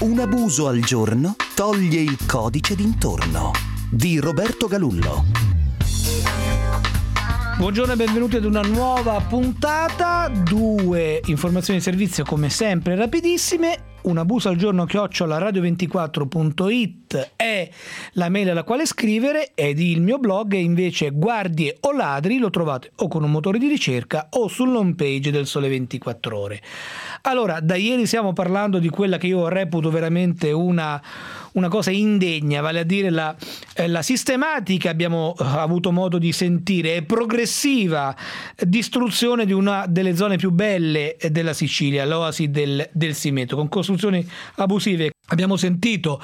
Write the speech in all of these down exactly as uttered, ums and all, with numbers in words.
Un abuso al giorno toglie il codice d'intorno di Roberto Galullo. Buongiorno e benvenuti ad una nuova puntata. Due informazioni di servizio come sempre rapidissime. Un abuso al giorno chiocciola radio ventiquattro punto it è la mail alla quale scrivere, ed il mio blog è invece Guardie o Ladri, lo trovate o con un motore di ricerca o sull'home page del Sole ventiquattro Ore. Allora, da ieri stiamo parlando di quella che io reputo veramente una, una cosa indegna, vale a dire la, eh, la sistematica, abbiamo avuto modo di sentire, e progressiva distruzione di una delle zone più belle della Sicilia, l'oasi del, del Simeto, con costruzioni abusive. Abbiamo sentito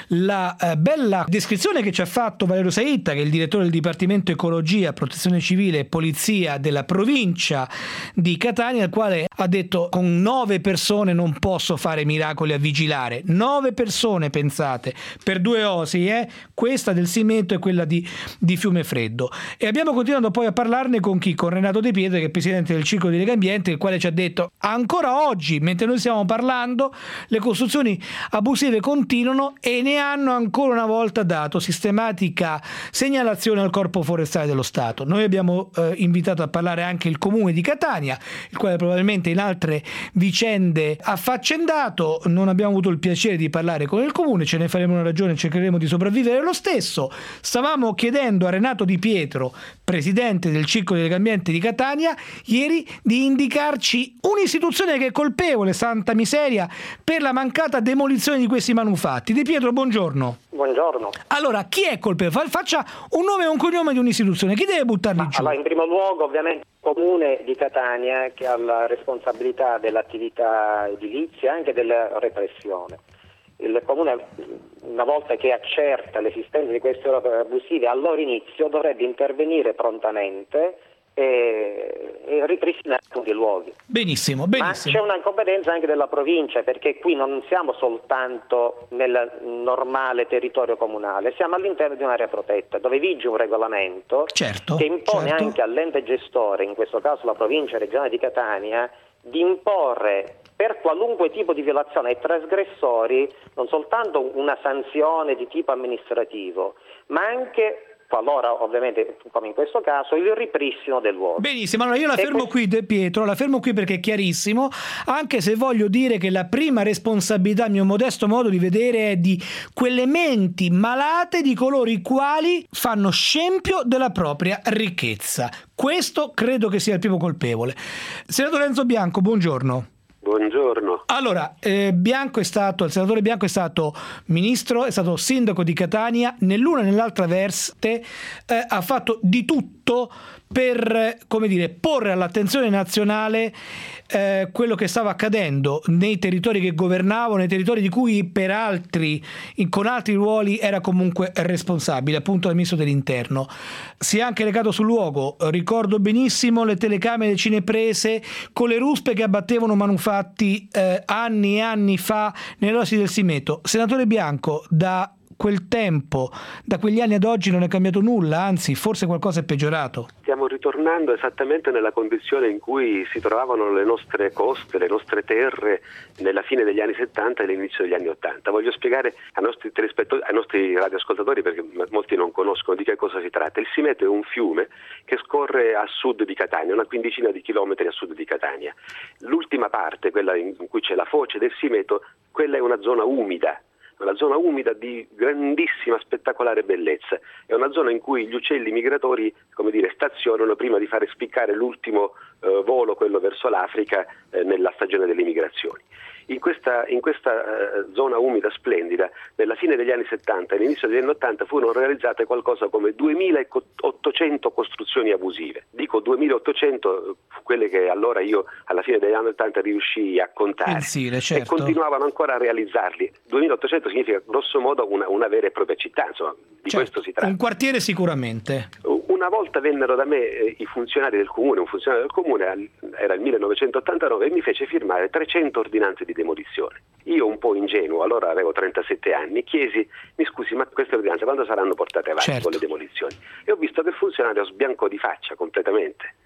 la eh, bella descrizione che ci ha fatto Valerio Saitta, che è il direttore del Dipartimento Ecologia, Protezione Civile e Polizia della provincia di Catania, il quale ha detto: con nove persone non posso fare miracoli a vigilare. Nove persone, pensate, per due osi, eh? Questa del Simeto e quella di, di Fiumefreddo. E abbiamo continuato poi a parlarne con chi? Con Renato De Pietro, che è il presidente del Circolo di Legambiente, il quale ci ha detto: ancora oggi, mentre noi stiamo parlando, le costruzioni abusive continuano e ne hanno ancora una volta dato sistematica segnalazione al Corpo Forestale dello Stato. Noi abbiamo eh, invitato a parlare anche il Comune di Catania, il quale probabilmente in altre vicende affaccendato. Non abbiamo avuto il piacere di parlare con il Comune, ce ne faremo una ragione, cercheremo di sopravvivere lo stesso. Stavamo chiedendo a Renato Di Pietro, presidente del Circolo di Legambiente di Catania, ieri di indicarci un'istituzione che è colpevole, santa miseria, per la mancata demolizione di questi manufatti. Di Pietro, buongiorno. Buongiorno. Allora, chi è colpevole? Faccia un nome e un cognome di un'istituzione. Chi deve buttarli Ma, giù? Allora, in primo luogo, ovviamente, il Comune di Catania, che ha la responsabilità dell'attività edilizia e anche della repressione. Il Comune, una volta che accerta l'esistenza di queste opere abusive, al loro inizio dovrebbe intervenire prontamente e, e ripristinare tutti i luoghi. Benissimo, benissimo. Ma c'è una competenza anche della provincia, perché qui non siamo soltanto nel normale territorio comunale, siamo all'interno di un'area protetta dove vige un regolamento, certo, che impone certo. anche all'ente gestore, in questo caso la provincia regionale di Catania, di imporre per qualunque tipo di violazione ai trasgressori non soltanto una sanzione di tipo amministrativo, ma anche, qualora ovviamente come in questo caso, il ripristino del luogo. Benissimo, allora io la fermo qui, De Pietro, la fermo qui perché è chiarissimo, anche se voglio dire che la prima responsabilità, a mio modesto modo di vedere, è di quelle menti malate di coloro i quali fanno scempio della propria ricchezza. Questo credo che sia il primo colpevole. Senatore Enzo Bianco, buongiorno. Buongiorno. Allora, eh, Bianco è stato, il senatore Bianco è stato ministro, è stato sindaco di Catania, nell'una e nell'altra veste eh, ha fatto di tutto per, come dire, porre all'attenzione nazionale eh, quello che stava accadendo nei territori che governavo, nei territori di cui per altri, in, con altri ruoli, era comunque responsabile, appunto dal ministro dell'interno. Si è anche legato sul luogo, ricordo benissimo le telecamere cineprese con le ruspe che abbattevano manufatti eh, anni e anni fa nell'oasi del Simeto. Senatore Bianco, da quel tempo, da quegli anni ad oggi non è cambiato nulla, anzi forse qualcosa è peggiorato. Stiamo ritornando esattamente nella condizione in cui si trovavano le nostre coste, le nostre terre nella fine degli anni settanta e all'inizio degli anni ottanta. Voglio spiegare ai nostri telespettatori, ai nostri radioascoltatori, perché molti non conoscono di che cosa si tratta. Il Simeto è un fiume che scorre a sud di Catania, una quindicina di chilometri a sud di Catania. L'ultima parte, quella in cui c'è la foce del Simeto, quella è una zona umida. Una zona umida di grandissima, spettacolare bellezza. È una zona in cui gli uccelli migratori, come dire, stazionano prima di fare spiccare l'ultimo eh, volo, quello verso l'Africa, eh, nella stagione delle migrazioni. In questa, in questa uh, zona umida splendida, nella fine degli anni settanta e all'inizio degli anni ottanta furono realizzate qualcosa come duemilaottocento costruzioni abusive. Dico duemilaottocento, quelle che allora io alla fine degli anni ottanta riuscii a contare. Pensile, certo. E continuavano ancora a realizzarli. duemilaottocento significa grosso modo una, una vera e propria città, insomma, di certo, questo si tratta. Un quartiere sicuramente. Una volta vennero da me eh, i funzionari del comune, un funzionario del comune, era il millenovecentottantanove, e mi fece firmare trecento ordinanze di demolizione. Io, un po' ingenuo, allora avevo trentasette anni, chiesi: mi scusi, ma queste ordinanze quando saranno portate avanti, certo, con le demolizioni? E ho visto che il funzionario sbiancò di faccia completamente.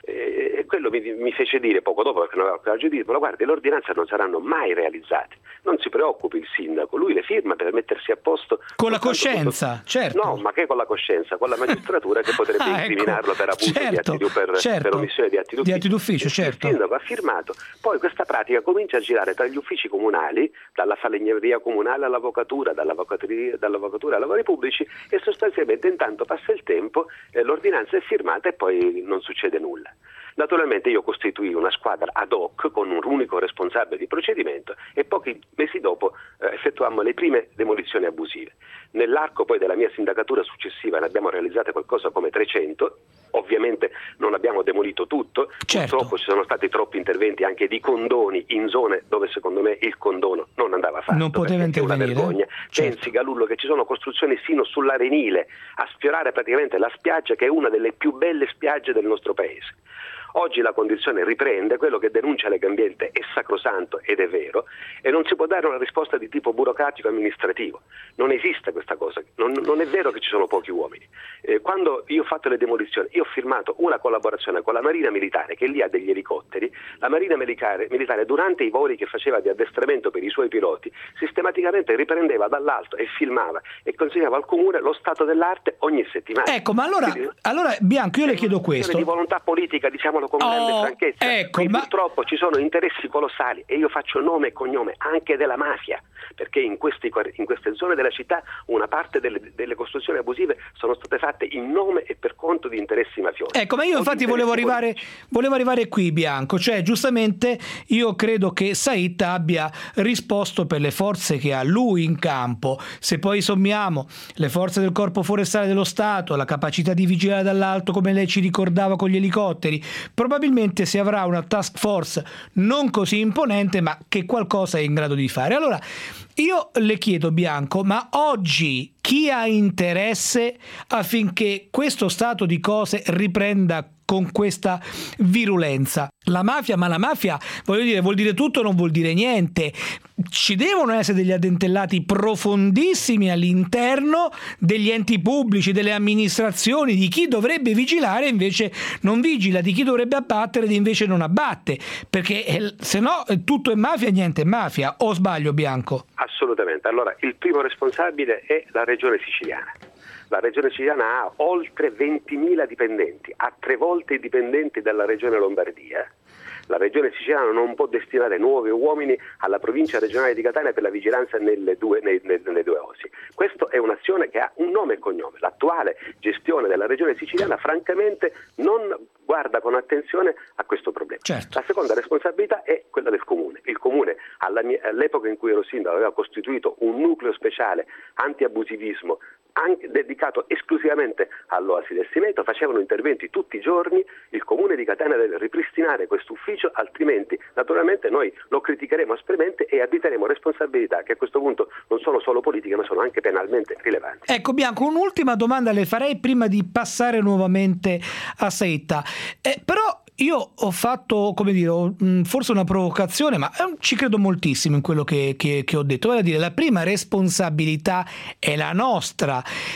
E, e quello mi, mi fece dire poco dopo, perché non avevo coraggio di dirlo, guardi, le ordinanze non saranno mai realizzate, non si preoccupi il sindaco, lui le firma per mettersi a posto con la coscienza, tutto... certo. No, ma che con la coscienza, con la magistratura che potrebbe ah, incriminarlo ecco. per abuso certo, di atti, per, certo. per omissione di atti d'ufficio. Di atti d'ufficio, certo. Il sindaco ha firmato, poi questa pratica comincia a girare tra gli uffici comunali, dalla falegneria comunale all'avvocatura, dall'avvocatura, dall'avvocatura ai lavori pubblici, e sostanzialmente intanto passa il tempo, eh, l'ordinanza è firmata e poi non succede nulla. Naturalmente io costituii una squadra ad hoc con un unico responsabile di procedimento e pochi mesi dopo eh, effettuammo le prime demolizioni abusive. Nell'arco poi della mia sindacatura successiva ne abbiamo realizzate qualcosa come trecento, ovviamente non abbiamo demolito tutto, certo. Purtroppo ci sono stati troppi interventi anche di condoni in zone dove secondo me il condono non andava fatto, non poteva intervenire, è una vergogna. certo. Pensi, Galullo, che ci sono costruzioni sino sull'Arenile a sfiorare praticamente la spiaggia, che è una delle più belle spiagge del nostro paese. Oggi la condizione riprende, quello che denuncia Legambiente è sacrosanto ed è vero, e non si può dare una risposta di tipo burocratico amministrativo. Non esiste questa cosa, non, non è vero che ci sono pochi uomini. Eh, quando io ho fatto le demolizioni, io ho firmato una collaborazione con la Marina Militare, che lì ha degli elicotteri. La Marina Militare, militare durante i voli che faceva di addestramento per i suoi piloti, sistematicamente riprendeva dall'alto e filmava e consegnava al comune lo stato dell'arte ogni settimana. Ecco, ma allora, Quindi, allora Bianco, io le chiedo questo. Di volontà politica, diciamo con grande oh, franchezza, ecco, ma... ma... purtroppo ci sono interessi colossali e io faccio nome e cognome anche della mafia, perché in, questi, in queste zone della città una parte delle, delle costruzioni abusive sono state fatte in nome e per conto di interessi mafiosi. Ecco, ma io infatti volevo arrivare, volevo arrivare qui, Bianco, cioè giustamente io credo che Said abbia risposto per le forze che ha lui in campo. Se poi sommiamo le forze del Corpo Forestale dello Stato, la capacità di vigilare dall'alto come lei ci ricordava con gli elicotteri, probabilmente si avrà una task force non così imponente ma che qualcosa è in grado di fare. Allora io le chiedo, Bianco, ma oggi chi ha interesse affinché questo stato di cose riprenda con questa virulenza? La mafia, ma la mafia, voglio dire, vuol dire tutto, non vuol dire niente. Ci devono essere degli addentellati profondissimi all'interno degli enti pubblici, delle amministrazioni, di chi dovrebbe vigilare invece non vigila, di chi dovrebbe abbattere ed invece non abbatte, perché eh, se no tutto è mafia e niente è mafia. O sbaglio, Bianco? Assolutamente. Allora, il primo responsabile è la regione siciliana. La regione siciliana ha oltre ventimila dipendenti, ha tre volte i dipendenti della regione Lombardia. La regione siciliana non può destinare nuovi uomini alla provincia regionale di Catania per la vigilanza nelle due, nei, nelle due osi. Questa è un'azione che ha un nome e cognome. L'attuale gestione della regione siciliana francamente non guarda con attenzione a questo problema. Certo. La seconda responsabilità è quella del comune. Il comune alla mia, all'epoca in cui ero sindaco aveva costituito un nucleo speciale anti-abusivismo anche dedicato esclusivamente all'oasi del Simeto, facevano interventi tutti i giorni. Il comune di Catania deve ripristinare questo ufficio, altrimenti naturalmente noi lo criticheremo aspramente e additeremo responsabilità che a questo punto non sono solo politiche ma sono anche penalmente rilevanti. Ecco, Bianco, un'ultima domanda le farei prima di passare nuovamente a Saitta. Eh, però io ho fatto, come dire, forse una provocazione, ma ci credo moltissimo in quello che, che, che ho detto. Vale a dire, la prima responsabilità è la nostra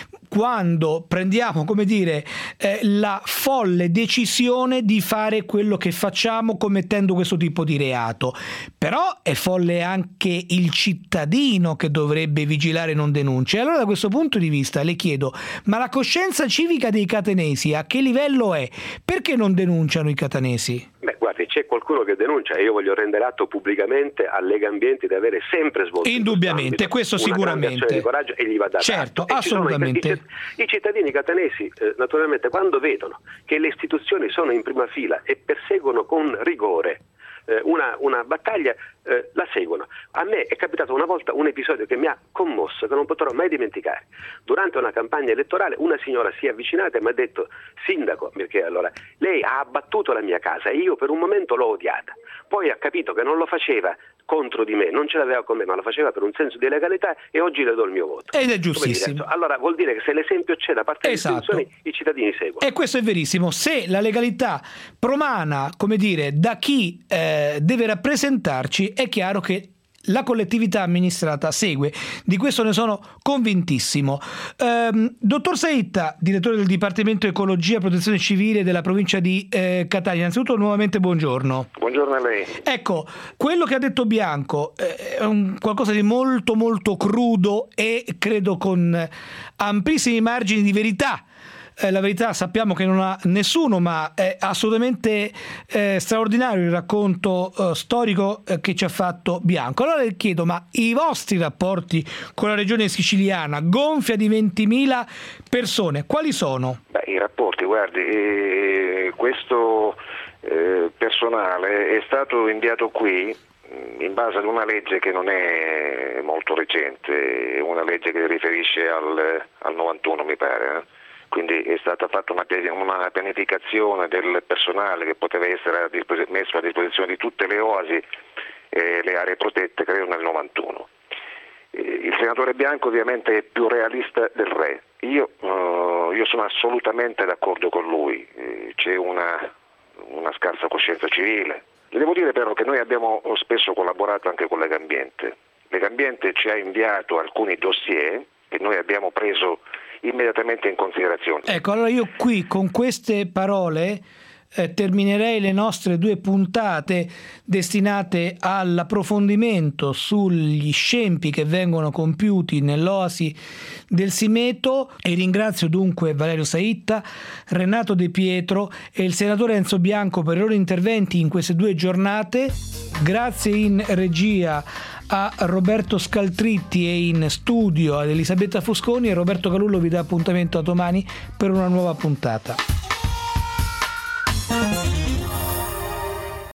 quando prendiamo, come dire, eh, la folle decisione di fare quello che facciamo commettendo questo tipo di reato. Però è folle anche il cittadino che dovrebbe vigilare e non denuncia. E allora da questo punto di vista le chiedo, ma la coscienza civica dei catanesi a che livello è? Perché non denunciano i catanesi? Beh, guardi, c'è qualcuno che denuncia e io voglio rendere atto pubblicamente a Legambiente di avere sempre svolto indubbiamente questo, questo sicuramente di coraggio e gli va dato certo atto. assolutamente I, i cittadini catanesi eh, naturalmente quando vedono che le istituzioni sono in prima fila e perseguono con rigore eh, una, una battaglia eh, la seguono. A me è capitato una volta un episodio che mi ha commosso, che non potrò mai dimenticare. Durante una campagna elettorale una signora si è avvicinata e mi ha detto: sindaco, perché allora lei ha abbattuto la mia casa e io per un momento l'ho odiata, poi ha capito che non lo faceva contro di me, non ce l'aveva con me, ma lo faceva per un senso di legalità e oggi le do il mio voto. Ed è giustissimo. Allora vuol dire che se l'esempio c'è da parte esatto. delle istituzioni, i cittadini seguono. E questo è verissimo. Se la legalità promana, come dire, da chi eh, deve rappresentarci, è chiaro che la collettività amministrata segue. Di questo ne sono convintissimo. Ehm, dottor Saitta, direttore del Dipartimento Ecologia e Protezione Civile della provincia di eh, Catania, innanzitutto nuovamente buongiorno. Buongiorno a lei. Ecco, quello che ha detto Bianco eh, è un qualcosa di molto molto crudo e credo con amplissimi margini di verità. Eh, la verità sappiamo che non ha nessuno, ma è assolutamente eh, straordinario il racconto eh, storico eh, che ci ha fatto Bianco. Allora le chiedo, ma i vostri rapporti con la regione siciliana, gonfia di ventimila persone, quali sono? Beh, i rapporti, guardi, eh, questo eh, personale è stato inviato qui in base ad una legge che non è molto recente, una legge che riferisce al, al novantuno mi pare, eh? Quindi è stata fatta una, una pianificazione del personale che poteva essere a dispos- messo a disposizione di tutte le oasi e le aree protette, credo nel novantuno. Eh, il senatore Bianco ovviamente è più realista del re. Io, uh, io sono assolutamente d'accordo con lui, eh, c'è una, una scarsa coscienza civile. Le devo dire però che noi abbiamo spesso collaborato anche con Legambiente. Legambiente ci ha inviato alcuni dossier che noi abbiamo preso immediatamente in considerazione. Ecco, allora io qui con queste parole eh, terminerei le nostre due puntate destinate all'approfondimento sugli scempi che vengono compiuti nell'oasi del Simeto e ringrazio dunque Valerio Saitta, Renato De Pietro e il senatore Enzo Bianco per i loro interventi in queste due giornate. Grazie in regia a Roberto Scaltritti e in studio ad Elisabetta Fusconi, e Roberto Galullo vi dà appuntamento a domani per una nuova puntata.